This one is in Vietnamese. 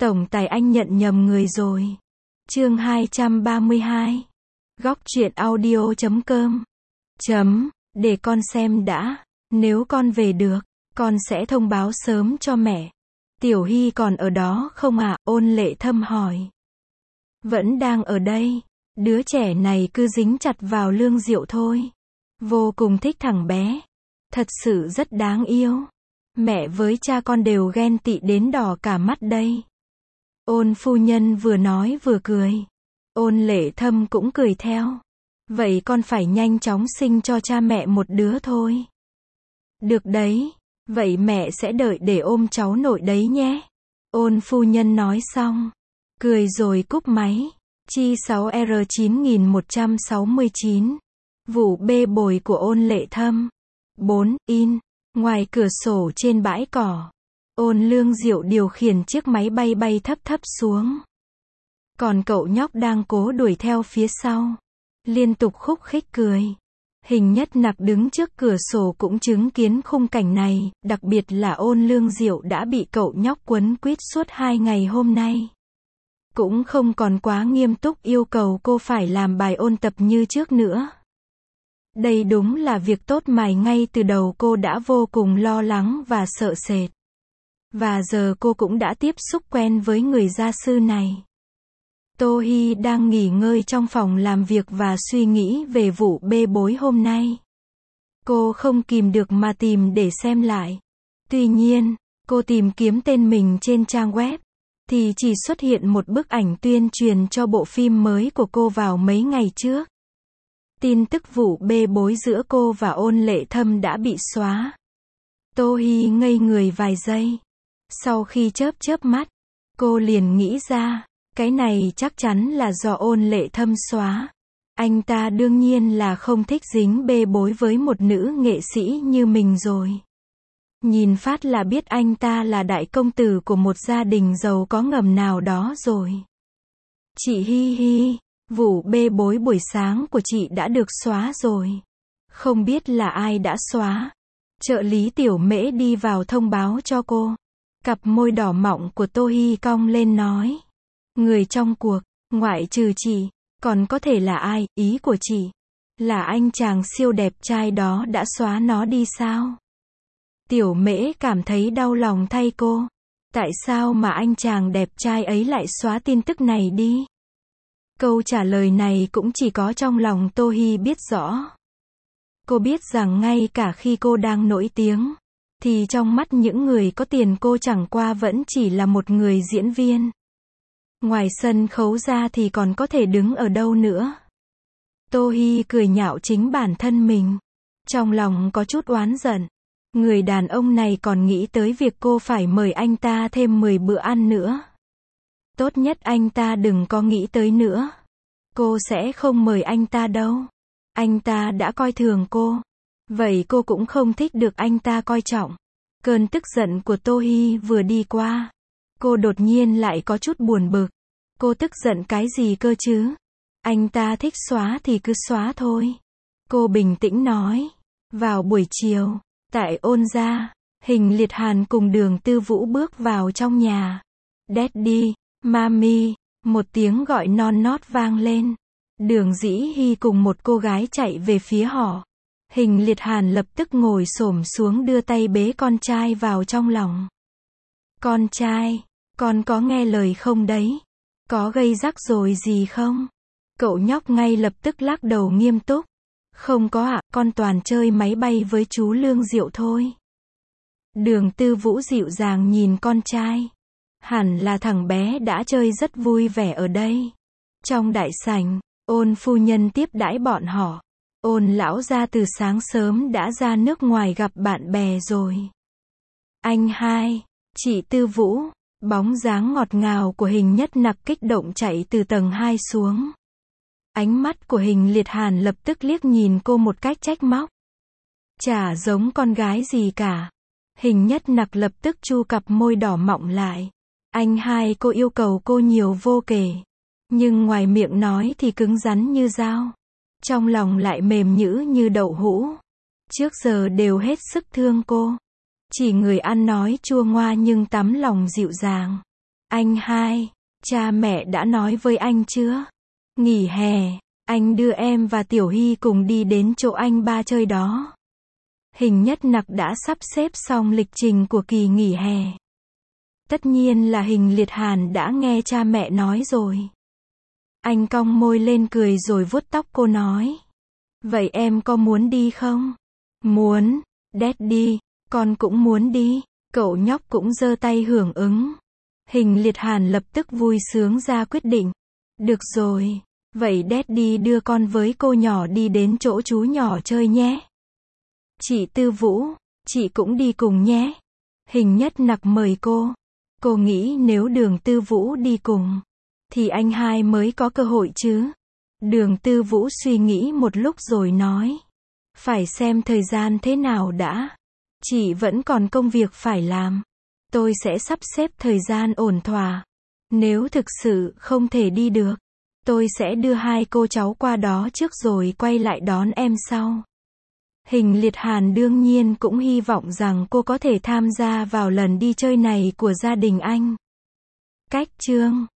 Tổng tài anh nhận nhầm người rồi. Chương 232. Góc truyện audio.com. Để con xem đã. Nếu con về được, con sẽ thông báo sớm cho mẹ. Tiểu Hy còn ở đó không ạ? Ôn Lệ Thâm hỏi. Vẫn đang ở đây. Đứa trẻ này cứ dính chặt vào Lương Diệu thôi. Vô cùng thích thằng bé. Thật sự rất đáng yêu. Mẹ với cha con đều ghen tị đến đỏ cả mắt đây. Ôn phu nhân vừa nói vừa cười. Ôn Lệ Thâm cũng cười theo. Vậy con phải nhanh chóng sinh cho cha mẹ một đứa thôi. Được đấy. Vậy mẹ sẽ đợi để ôm cháu nội đấy nhé. Ôn phu nhân nói xong. Cười rồi cúp máy. Chi 6R9169. Vụ bê bối của Ôn Lệ Thâm. 4. In. Ngoài cửa sổ trên bãi cỏ. Ôn Lương Diệu điều khiển chiếc máy bay bay thấp thấp xuống. Còn cậu nhóc đang cố đuổi theo phía sau. Liên tục khúc khích cười. Hình Nhất Nặc đứng trước cửa sổ cũng chứng kiến khung cảnh này, đặc biệt là Ôn Lương Diệu đã bị cậu nhóc quấn quýt suốt 2 ngày hôm nay. Cũng không còn quá nghiêm túc yêu cầu cô phải làm bài ôn tập như trước nữa. Đây đúng là việc tốt mà ngay từ đầu cô đã vô cùng lo lắng và sợ sệt. Và giờ cô cũng đã tiếp xúc quen với người gia sư này. Tô Hy đang nghỉ ngơi trong phòng làm việc và suy nghĩ về vụ bê bối hôm nay. Cô không kìm được mà tìm để xem lại. Tuy nhiên, cô tìm kiếm tên mình trên trang web, thì chỉ xuất hiện một bức ảnh tuyên truyền cho bộ phim mới của cô vào mấy ngày trước. Tin tức vụ bê bối giữa cô và Ôn Lệ Thâm đã bị xóa. Tô Hy ngây người vài giây. Sau khi chớp mắt, cô liền nghĩ ra, cái này chắc chắn là do Ôn Lệ Thâm xóa. Anh ta đương nhiên là không thích dính bê bối với một nữ nghệ sĩ như mình rồi. Nhìn phát là biết anh ta là đại công tử của một gia đình giàu có ngầm nào đó rồi. Chị Hi Hi, vụ bê bối buổi sáng của chị đã được xóa rồi. Không biết là ai đã xóa. Trợ lý Tiểu Mễ đi vào thông báo cho cô. Cặp môi đỏ mọng của Tô Hy cong lên nói. Người trong cuộc, ngoại trừ chị, còn có thể là ai? Ý của chị là anh chàng siêu đẹp trai đó đã xóa nó đi sao? Tiểu Mễ cảm thấy đau lòng thay cô. Tại sao mà anh chàng đẹp trai ấy lại xóa tin tức này đi? Câu trả lời này cũng chỉ có trong lòng Tô Hy biết rõ. Cô biết rằng ngay cả khi cô đang nổi tiếng, thì trong mắt những người có tiền cô chẳng qua vẫn chỉ là một người diễn viên. Ngoài sân khấu ra thì còn có thể đứng ở đâu nữa. Tô Hy cười nhạo chính bản thân mình. Trong lòng có chút oán giận. Người đàn ông này còn nghĩ tới việc cô phải mời anh ta thêm 10 bữa ăn nữa. Tốt nhất anh ta đừng có nghĩ tới nữa. Cô sẽ không mời anh ta đâu. Anh ta đã coi thường cô. Vậy cô cũng không thích được anh ta coi trọng. Cơn tức giận của Tô Hy vừa đi qua. Cô đột nhiên lại có chút buồn bực. Cô tức giận cái gì cơ chứ? Anh ta thích xóa thì cứ xóa thôi. Cô bình tĩnh nói. Vào buổi chiều, tại Ôn gia, Hình Liệt Hàn cùng Đường Tư Vũ bước vào trong nhà. Daddy, Mami, một tiếng gọi non nót vang lên. Đường Dĩ Hy cùng một cô gái chạy về phía họ. Hình Liệt Hàn lập tức ngồi xổm xuống đưa tay bế con trai vào trong lòng. Con trai, con có nghe lời không đấy? Có gây rắc rối gì không? Cậu nhóc ngay lập tức lắc đầu nghiêm túc. Không có ạ, con toàn chơi máy bay với chú Lương Diệu thôi. Đường Tư Vũ dịu dàng nhìn con trai. Hẳn là thằng bé đã chơi rất vui vẻ ở đây. Trong đại sảnh, Ôn phu nhân tiếp đãi bọn họ. Ôn lão gia từ sáng sớm đã ra nước ngoài gặp bạn bè rồi. Anh hai, chị Tư Vũ, bóng dáng ngọt ngào của Hình Nhất Nặc kích động chạy từ tầng 2 xuống. Ánh mắt của Hình Liệt Hàn lập tức liếc nhìn cô một cách trách móc. Chả giống con gái gì cả. Hình Nhất Nặc lập tức chu cặp môi đỏ mọng lại. Anh hai, cô yêu cầu cô nhiều vô kể. Nhưng ngoài miệng nói thì cứng rắn như dao. Trong lòng lại mềm nhữ như đậu hũ. Trước giờ đều hết sức thương cô. Chỉ người ăn nói chua ngoa nhưng tấm lòng dịu dàng. Anh hai, cha mẹ đã nói với anh chưa? Nghỉ hè, anh đưa em và Tiểu Hy cùng đi đến chỗ anh ba chơi đó. Hình Nhất Nặc đã sắp xếp xong lịch trình của kỳ nghỉ hè. Tất nhiên là Hình Liệt Hàn đã nghe cha mẹ nói rồi. Anh cong môi lên cười rồi vuốt tóc cô nói. Vậy em có muốn đi không? Muốn, Daddy, con cũng muốn đi. Cậu nhóc cũng giơ tay hưởng ứng. Hình Liệt Hàn lập tức vui sướng ra quyết định. Được rồi, vậy Daddy đưa con với cô nhỏ đi đến chỗ chú nhỏ chơi nhé. Chị Tư Vũ, chị cũng đi cùng nhé. Hình Nhất Nặc mời cô. Cô nghĩ nếu Đường Tư Vũ đi cùng, thì anh hai mới có cơ hội chứ. Đường Tư Vũ suy nghĩ một lúc rồi nói. Phải xem thời gian thế nào đã. Chị vẫn còn công việc phải làm. Tôi sẽ sắp xếp thời gian ổn thỏa. Nếu thực sự không thể đi được, tôi sẽ đưa hai cô cháu qua đó trước rồi quay lại đón em sau. Hình Liệt Hàn đương nhiên cũng hy vọng rằng cô có thể tham gia vào lần đi chơi này của gia đình anh. Cách chương